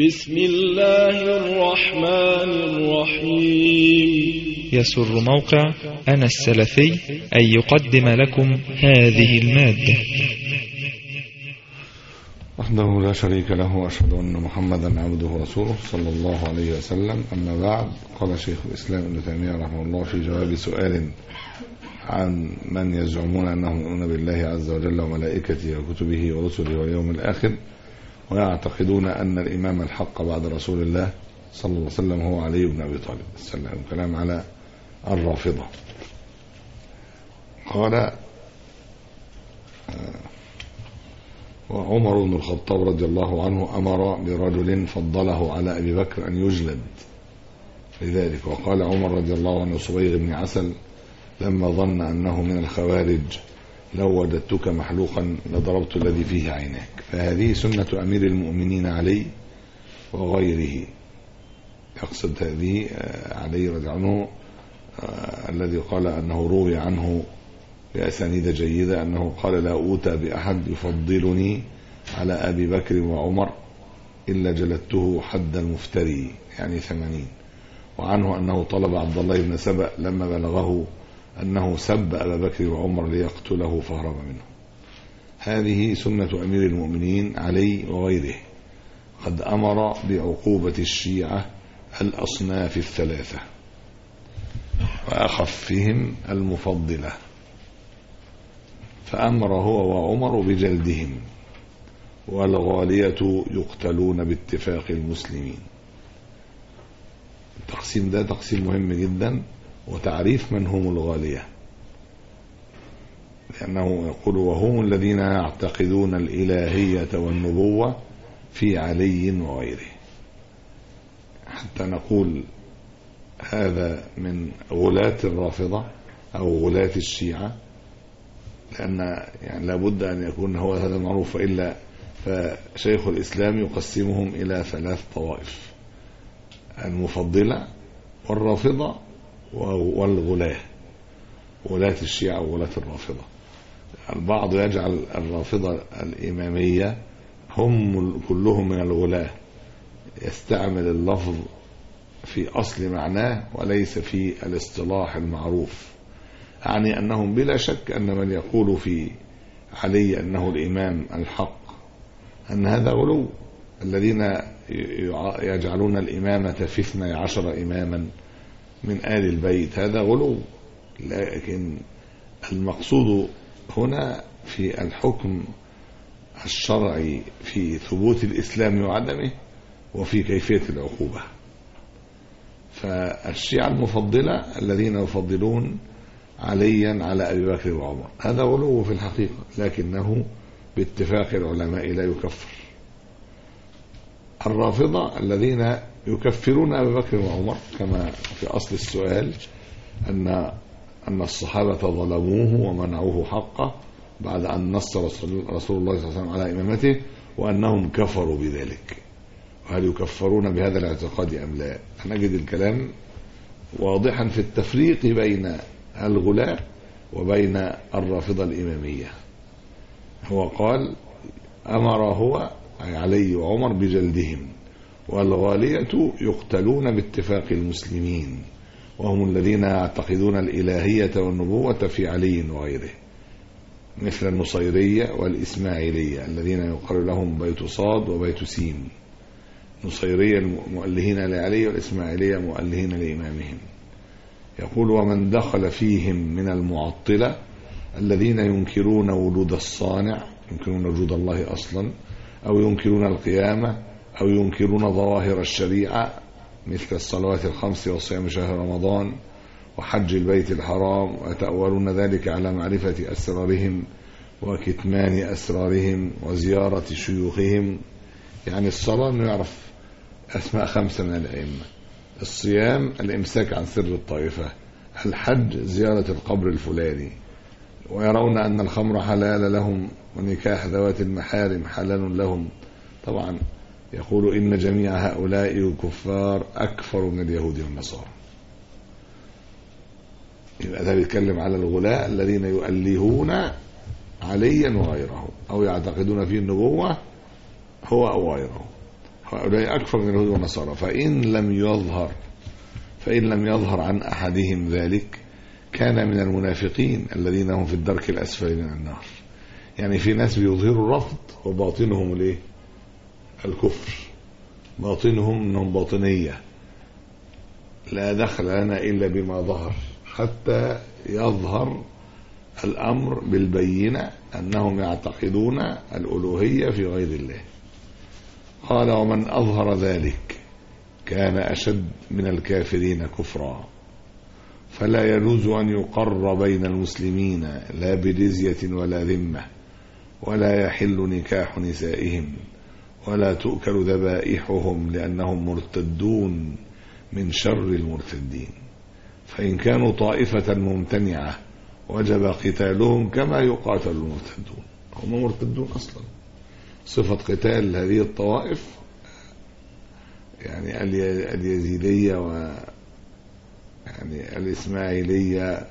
بسم الله الرحمن الرحيم. يسر موقع أنا السلفي أن يقدم لكم هذه المادة. وحده لا شريك له، وأشهد أن محمدا عبده ورسوله صلى الله عليه وسلم. أما بعد، قال شيخ الإسلام ابن تيمية رحمه الله في جواب سؤال عن من يزعمون أنهم يؤمنون بالله عز وجل وملائكته وكتبه ورسله واليوم الآخر، ويعتقدون أن الإمام الحق بعد رسول الله صلى الله عليه وسلم هو علي بن أبي طالب السلام. كلام على الرافضة. قال وعمر بن الخطاب رضي الله عنه أمر برجل فضله على أبي بكر أن يجلد لذلك. وقال عمر رضي الله عنه صبيغ بن عسل لما ظن أنه من الخوارج: لو وجدتك محلوقا لضربت الذي فيه عيناك. فهذه سنة أمير المؤمنين علي وغيره. يقصد هذه علي رضي الله عنه الذي قال أنه روي عنه بأسانيد جيدة أنه قال: لا أوتى بأحد يفضلني على أبي بكر وعمر إلا جلدته حد المفتري، يعني 80. وعنه أنه طلب عبد الله بن سبأ لما بلغه أنه سب أبا بكر وعمر ليقتله فهرب منه. هذه سنة أمير المؤمنين علي وغيره. قد أمر بعقوبة الشيعة الأصناف الثلاثة وأخفهم المفضلة، فأمر هو وعمر بجلدهم، والغالية يقتلون باتفاق المسلمين. التقسيم ده تقسيم مهم جدا، وتعريف من هم الغالية، لأنه يقول: وهم الذين يعتقدون الإلهية والنبوة في علي وغيره. حتى نقول هذا من غلاة الرافضة أو غلاة الشيعة، لأن يعني لابد أن يكون هو هذا معروف، إلا فشيخ الإسلام يقسمهم إلى 3 طوائف: المفضلة والرافضة والغلاة. غلاة الشيعة وغلاة الرافضة. البعض يجعل الرافضة الإمامية هم كلهم من الغلاة، يستعمل اللفظ في أصل معناه وليس في الاصطلاح المعروف، يعني أنهم بلا شك أن من يقول في علي أنه الإمام الحق أن هذا غلو. الذين يجعلون الإمامة في 12 إماما من آل البيت هذا غلو. لكن المقصود هنا في الحكم الشرعي في ثبوت الإسلام وعدمه، وفي كيفية العقوبة. فالشيعة المفضلة الذين يفضلون عليا على أبي بكر وعمر هذا غلو في الحقيقة، لكنه باتفاق العلماء لا يكفر. الرافضة الذين يكفرون أبي بكر وعمر، كما في أصل السؤال أن الصحابة ظلموه ومنعوه حقه بعد أن نص رسول الله صلى الله عليه وسلم على إمامته، وأنهم كفروا بذلك. وهل يكفرون بهذا الاعتقاد أم لا؟ نجد الكلام واضحا في التفريق بين الغلاة وبين الرافضة الإمامية. هو قال: أمر هو علي وعمر بجلدهم، والغالية يقتلون باتفاق المسلمين، وهم الذين يعتقدون الإلهية والنبوة في علي وغيره، مثل النصيرية والإسماعيلية الذين يقال لهم بيت صاد وبيت سين. نصيرية المؤلهين لعلي، والإسماعيلية مؤلهين لإمامهم. يقول: ومن دخل فيهم من المعطلة الذين ينكرون وجود الصانع، ينكرون وجود الله أصلا، أو ينكرون القيامة، أو ينكرون ظواهر الشريعة مثل الصلوات الخمس وصيام شهر رمضان وحج البيت الحرام، ويتأولون ذلك على معرفة أسرارهم وكتمان أسرارهم وزيارة شيوخهم. يعني الصلاة أنه يعرف أسماء 5 من الأئمة، الصيام الإمساك عن سر الطائفة، الحج زيارة القبر الفلاني، ويرون أن الخمر حلال لهم ونكاح ذوات المحارم حلال لهم. طبعا يقول: إن جميع هؤلاء الكفار أكفر من اليهود والنصارى. يبقى ده بيتكلم على الغلاة الذين يؤلهون عليا وغيره، أو يعتقدون فيه النبوة هو أو غيره. هؤلاء أكثر من اليهود والنصارى. فإن لم يظهر عن أحدهم ذلك كان من المنافقين الذين هم في الدرك الأسفل من النار. يعني في ناس بيظهروا الرفض وباطنهم الايه؟ الكفر، باطنهم انهم باطنية، لا دخل لنا إلا بما ظهر، حتى يظهر الأمر بالبينة أنهم يعتقدون الألوهية في غير الله. قال ومن أظهر ذلك كان أشد من الكافرين كفرا، فلا يجوز أن يقر بين المسلمين لا بجزية ولا ذمة، ولا يحل نكاح نسائهم، ولا تؤكل ذبائحهم لأنهم مرتدون من شر المرتدين. فإن كانوا طائفة ممتنعة وجب قتالهم كما يقاتل المرتدون. هم مرتدون أصلا. صفة قتال هذه الطوائف يعني اليزيدية و يعني الإسماعيلية،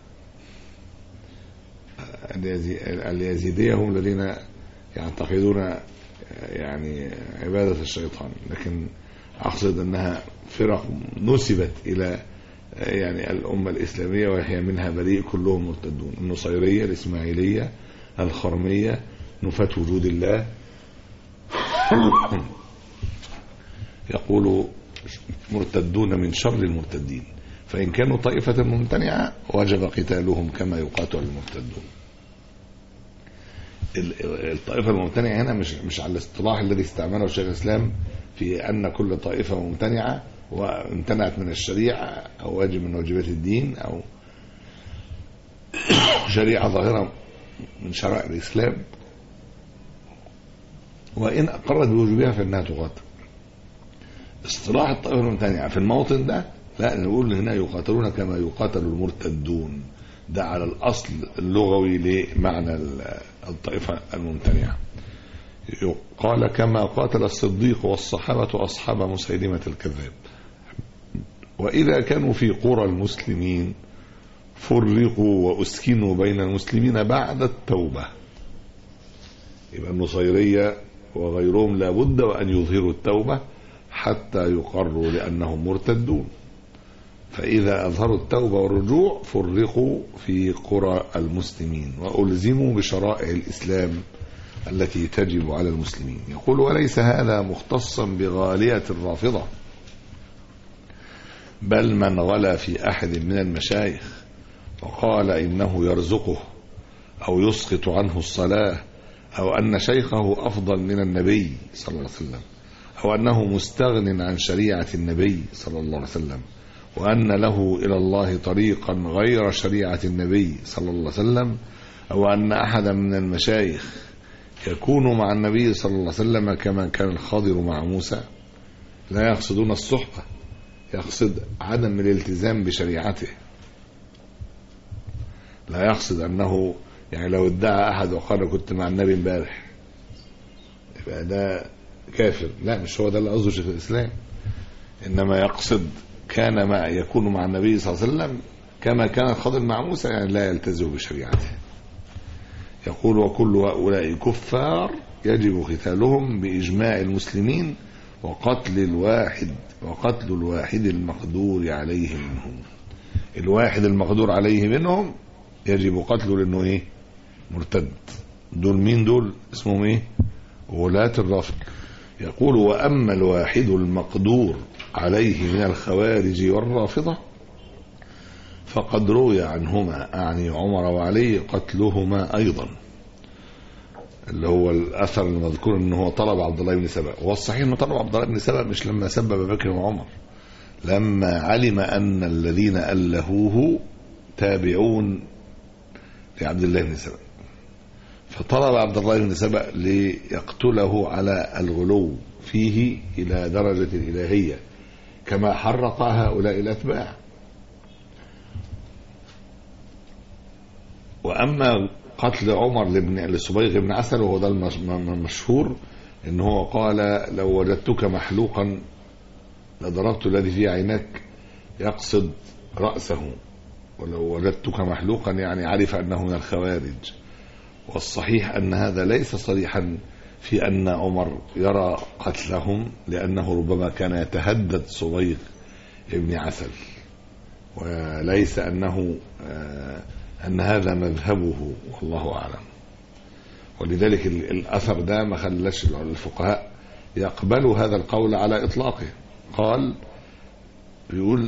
اليزيدية هم الذين يعتقدون يعني عبادة الشيطان، لكن أقصد أنها فرق نسبت إلى يعني الأمة الإسلامية وهي منها بريء كلهم مرتدون. النصيرية، الإسماعيلية، الخرمية، نفاة وجود الله، يقول مرتدون من شر المرتدين. فإن كانوا طائفة ممتنعة وجب قتالهم كما يقاتل المرتدون. الطائفة الممتنعة هنا مش على الاصطلاح الذي استعمله شيخ الإسلام في أن كل طائفة ممتنعة وامتنعت من الشريعة أو واجب من واجبات الدين أو شريعة ظاهرة من شرائع الإسلام، وإن أقرت بوجوبها فإنها تقاتل. اصطلاح الطائفة الممتنعة في الموطن ده لا، نقول هنا يقاتلون كما يقاتل المرتدون، ده على الأصل اللغوي لمعنى الطائفة الممتنعة. قال كما قاتل الصديق والصحابة أصحاب مسيلمة الكذاب. وإذا كانوا في قرى المسلمين فرقوا وأسكنوا بين المسلمين بعد التوبة. يبقى النصيرية وغيرهم لابد وأن يظهروا التوبة حتى يقروا لأنهم مرتدون. فإذا أظهروا التوبة والرجوع فرقوا في قرى المسلمين وألزموا بشرائع الإسلام التي تجب على المسلمين. يقول وليس هذا مختصا بغالية الرافضة، بل من غلا في أحد من المشايخ وقال إنه يرزقه أو يسقط عنه الصلاة، أو أن شيخه أفضل من النبي صلى الله عليه وسلم، أو أنه مستغن عن شريعة النبي صلى الله عليه وسلم، وأن له إلى الله طريقا غير شريعة النبي صلى الله عليه وسلم، أو أن أحدا من المشايخ يكون مع النبي صلى الله عليه وسلم كما كان الخضر مع موسى. لا يقصدون الصحبة، يقصد عدم الالتزام بشريعته. لا يقصد أنه يعني لو ادعى أحد وقال كنت مع النبي امبارح يبقى ده كافر، لا، مش هو ده اللي قصده شيخ الإسلام. إنما يقصد كان يكون مع النبي صلى الله عليه وسلم كما كان الخضر مع موسى، يعني لا يلتزم بشريعته. يقول وكل هؤلاء كفار يجب قتالهم بإجماع المسلمين وقتل الواحد المقدور عليه منهم. الواحد المقدور عليه منهم يجب قتله لأنه ايه؟ مرتد. دول مين دول؟ اسمهم ايه؟ ولاة الرافض. يقول وأما الواحد المقدور عليه من الخوارج والرافضة فقد روي عنهما أعني عمر وعلي قتلهما أيضا، اللي هو الأثر المذكور أنه هو طلب عبد الله بن سبأ. والصحيح أنه طلب عبد الله بن سبأ مش لما سب أبا بكر وعمر، لما علم أن الذين ألهوه تابعون لعبد الله بن سبأ، فطلب عبد الله بن سبأ ليقتله على الغلو فيه إلى درجة الإلهية كما حرق هؤلاء الأتباع. وأما قتل عمر لصبيغ بن عسل وهو ده المشهور، إن هو قال لو وجدتك محلوقا لضربت الذي في عينك، يقصد رأسه. ولو وجدتك محلوقا يعني عرف أنه من الخوارج. والصحيح أن هذا ليس صريحا في أن عمر يرى قتلهم لأنه ربما كان يتهدد صبيغ ابن عسل، وليس أن هذا مذهبه، والله أعلم. ولذلك الأثر ده ما خلاش الفقهاء يقبلوا هذا القول على إطلاقه. قال بيقول: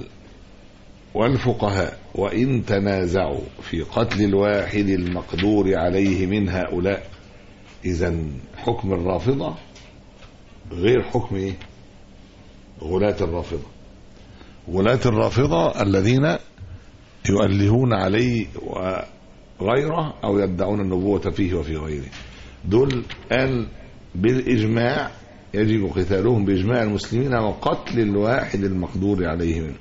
والفقهاء وإن تنازعوا في قتل الواحد المقدور عليه من هؤلاء، إذن حكم الرافضة غير حكم غلاة الرافضة. غلاة الرافضة الذين يؤلهون عليه وغيره أو يدعون النبوة فيه وفي غيره، دول قال بالإجماع يجب قتالهم بإجماع المسلمين وقتل الواحد المقدور عليه منه.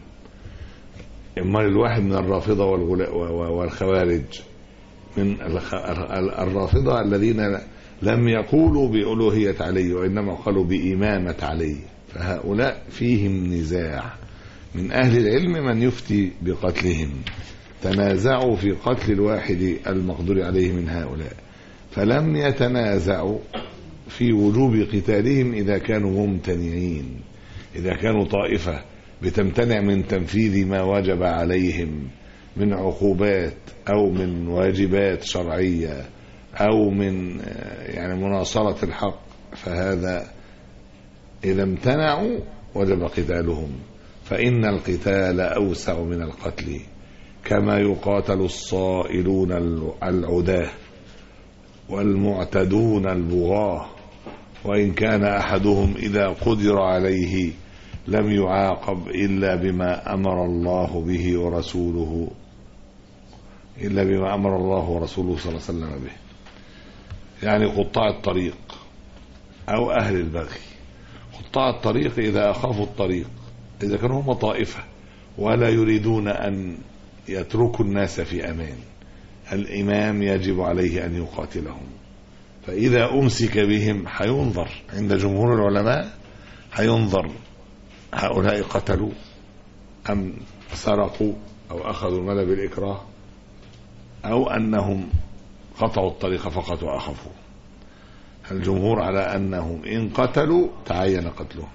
إما الواحد من الرافضة والخوارج، من الرافضة الذين لم يقولوا بألوهية علي وإنما قالوا بإمامة علي، فهؤلاء فيهم نزاع. من أهل العلم من يفتي بقتلهم، تنازعوا في قتل الواحد المقدور عليه من هؤلاء، فلم يتنازعوا في وجوب قتالهم إذا كانوا ممتنعين، إذا كانوا طائفة بتمتنع من تنفيذ ما وجب عليهم من عقوبات أو من واجبات شرعية أو من مناصرة الحق، فهذا إذا امتنعوا وجب قتالهم، فإن القتال أوسع من القتل، كما يقاتل الصائلون العداة والمعتدون البغاة، وإن كان أحدهم إذا قدر عليه لم يعاقب إلا بما أمر الله به ورسوله، صلى الله عليه وسلم به. يعني قطاع الطريق أو أهل البغي. قطاع الطريق إذا أخافوا الطريق، إذا كانوا هم طائفة ولا يريدون أن يتركوا الناس في أمان، الإمام يجب عليه أن يقاتلهم. فإذا أمسك بهم حينظر عند جمهور العلماء، حينظر هؤلاء قتلوا أم سرقوا أو أخذوا المال بالإكراه، أو أنهم قطعوا الطريق فقط وأخفوا. الجمهور على أنهم إن قتلوا تعين قتلهم،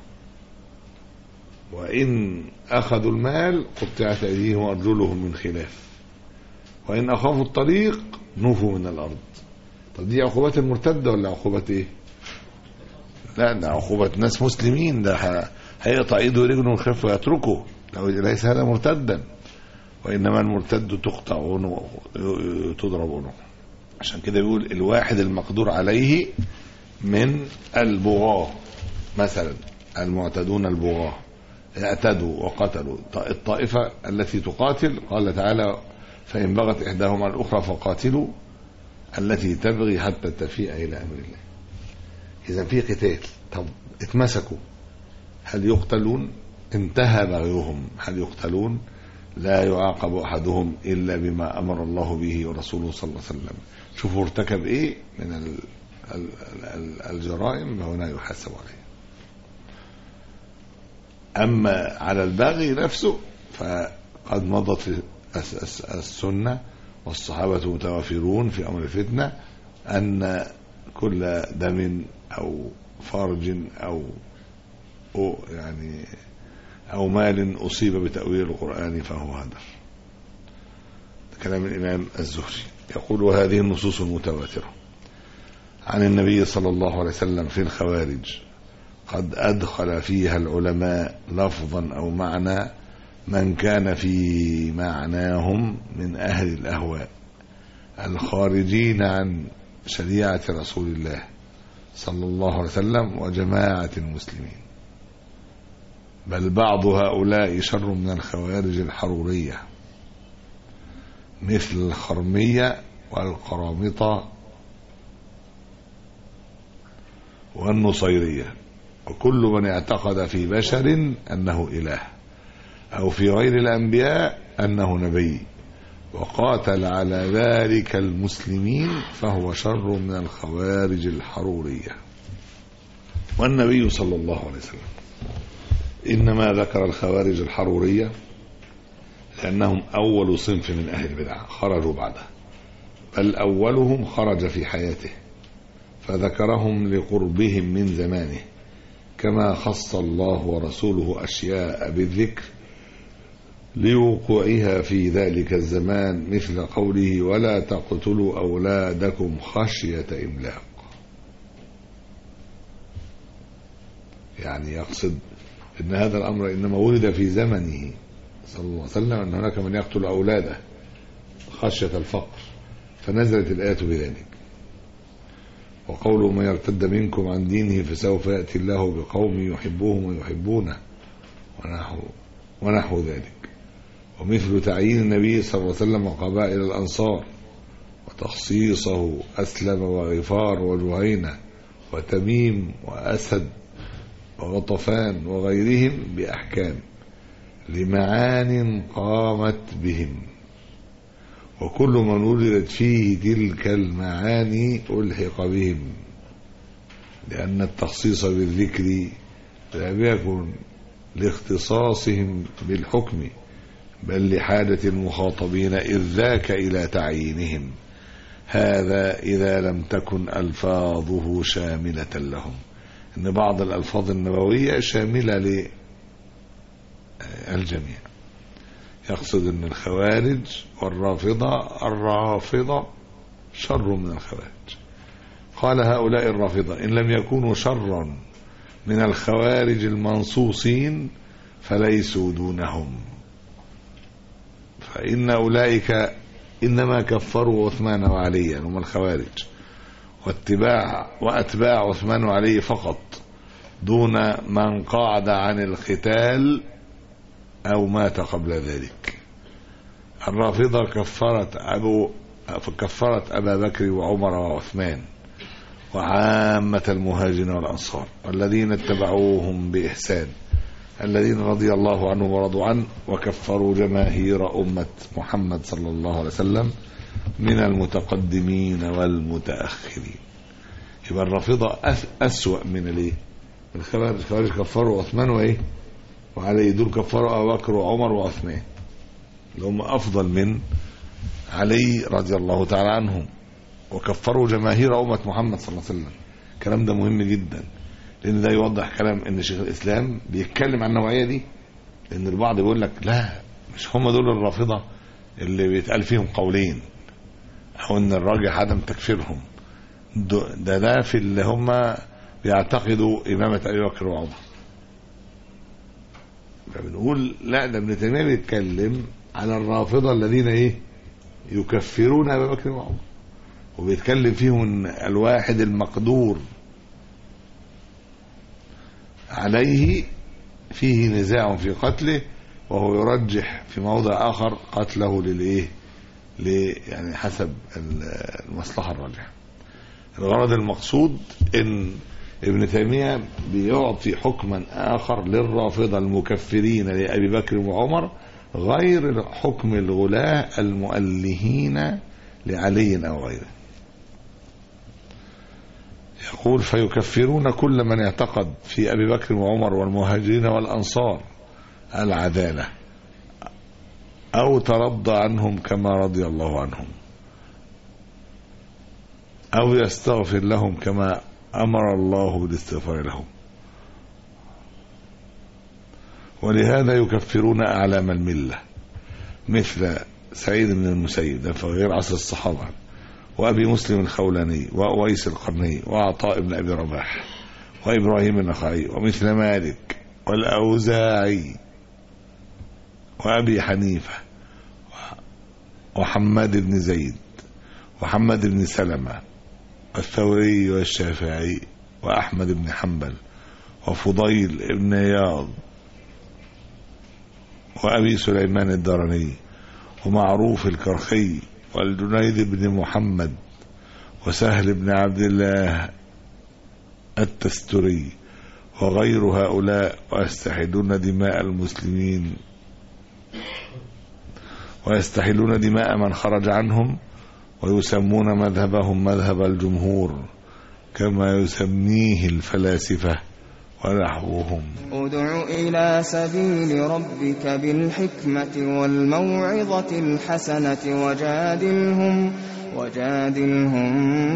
وإن أخذوا المال قطعت أيديهم وأرجلهم من خلاف، وإن أخافوا الطريق نفوا من الأرض. طب دي عقوبات المرتدة ولا عقوبات إيه؟ لا، ده عقوبة ناس مسلمين، ده هيقطع إيده ورجله من خلاف ويتركه، ليس هذا مرتدا، وإنما المرتد تقطع عنقه تضرب عنقه. عشان كده بيقول الواحد المقدور عليه من البغاة، مثلا المعتدون البغاة اعتدوا وقتلوا، الطائفة التي تقاتل قال تعالى: فإن بغت إحداهما الأخرى فقاتلوا التي تبغي حتى تفيء إلى أمر الله. إذا في قتال، طب اتمسكوا، هل يقتلون؟ انتهى بغيهم، هل يقتلون؟ لا يعاقب أحدهم إلا بما أمر الله به ورسوله صلى الله عليه وسلم. شوفوا ارتكب إيه من الجرائم، هنا يحاسب عليه. أما على الباغي نفسه فقد مضت السنة والصحابة متوافرون في أمر الفتنة أن كل دم أو فرج أو مال أصيب بتأويل القرآن فهو هدر. كلام الإمام الزهري. يقول: وهذه النصوص المتواترة عن النبي صلى الله عليه وسلم في الخوارج قد أدخل فيها العلماء لفظا أو معنى من كان في معناهم من أهل الأهواء الخارجين عن شريعة رسول الله صلى الله عليه وسلم وجماعة المسلمين، بل بعض هؤلاء شر من الخوارج الحرورية مثل الخرمية والقرامطة والنصيرية، وكل من اعتقد في بشر أنه إله أو في غير الأنبياء أنه نبي وقاتل على ذلك المسلمين فهو شر من الخوارج الحرورية. والنبي صلى الله عليه وسلم إنما ذكر الخوارج الحرورية لأنهم أول صنف من أهل البدع خرجوا بعده، بل أولهم خرج في حياته، فذكرهم لقربهم من زمانه، كما خص الله ورسوله أشياء بالذكر لوقوعها في ذلك الزمان، مثل قوله ولا تقتلوا أولادكم خشية إملاق. يعني يقصد أن هذا الأمر إنما ولد في زمنه صلى الله عليه وسلم، أن هناك من يقتل أولاده خشية الفقر، فنزلت الآية بذلك. وقوله من يرتد منكم عن دينه فسوف يأتي الله بقوم يحبوهم ويحبونه ونحو ذلك. ومثل تعيين النبي صلى الله عليه وسلم قبائل الأنصار وتخصيصه أسلم وغفار وجهينة وتميم وأسد وغطفان وغيرهم بأحكام لمعان قامت بهم، وكل من ولدت فيه تلك المعاني ألحق بهم، لأن التخصيص بالذكر لم يكن لاختصاصهم بالحكم بل لحاجة المخاطبين إذ ذاك إلى تعيينهم، هذا إذا لم تكن ألفاظه شاملة لهم. إن بعض الألفاظ النبوية شاملة للجميع. يقصد أن الخوارج الرافضة شر من الخوارج. قال هؤلاء الرافضة إن لم يكونوا شرا من الخوارج المنصوصين فليسوا دونهم، فإن أولئك إنما كفروا عثمان وعليا هم الخوارج وأتباع عثمان وعلي فقط، دون من قعد عن القتال أو مات قبل ذلك. الرافضة كفرت أبا بكر وعمر وعثمان وعامة المهاجرين والأنصار والذين اتبعوهم بإحسان الذين رضي الله عنهم ورضوا عنه، وكفروا جماهير أمة محمد صلى الله عليه وسلم من المتقدمين والمتأخرين. يبقى الرافضة أسوأ من الخوارج. الخوارج كفروا عثمان وعلي، دول كفروا أبو بكر وعمر وعثمان اللي هم أفضل من علي رضي الله تعالى عنهم، وكفروا جماهير أمة محمد صلى الله عليه وسلم. الكلام ده مهم جدا، لأن ده يوضح كلام إن شيخ الإسلام بيتكلم عن النوعية دي. لأن البعض يقول لك لا، مش هم دول الرافضة اللي بيتقال فيهم قولين، أو إن الراجح عدم تكفيرهم، ده في اللي هم بيعتقدوا إمامة أبي بكر وعمر. فبنقول لا، ده ابن تيمية بيتكلم على الرافضة الذين يكفرون أبي بكر وعمر، وبيتكلم فيهم الواحد المقدور عليه فيه نزاع في قتله، وهو يرجح في موضع آخر قتله يعني حسب المصلحة الراجحة. الغرض المقصود ان ابن تيمية بيعطي حكما آخر للرافضة المكفرين لأبي بكر وعمر غير حكم الغلاة المؤلهين لعلي أو غيره. يقول فيكفرون كل من اعتقد في أبي بكر وعمر والمهاجرين والأنصار العدالة أو ترضى عنهم كما رضي الله عنهم، أو يستغفر لهم كما أمر الله بالاستغفار لهم، ولهذا يكفرون أعلام الملة مثل سعيد بن المسيب، ده في غير عصر الصحابة، وأبي مسلم الخولاني وأويس القرني وعطاء بن أبي رباح وإبراهيم النخعي، ومثل مالك والأوزاعي وأبي حنيفة وحماد بن زيد وحماد بن سلمة والثوري والشافعي وأحمد بن حنبل وفضيل بن عياض وأبي سليمان الداراني ومعروف الكرخي والجنيد بن محمد وسهل بن عبد الله التستري وغير هؤلاء، ويستحلون دماء المسلمين ويستحلون دماء من خرج عنهم، ويسمون مذهبهم مذهب الجمهور كما يسميه الفلاسفة ونحوهم. ادع إلى سبيل ربك بالحكمة والموعظة الحسنة وجادلهم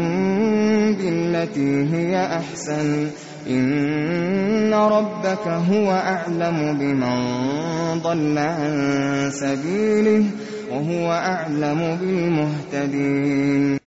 بالتي هي أحسن إن ربك هو أعلم بمن ضل عن سبيله وهو أعلم بالمهتدين.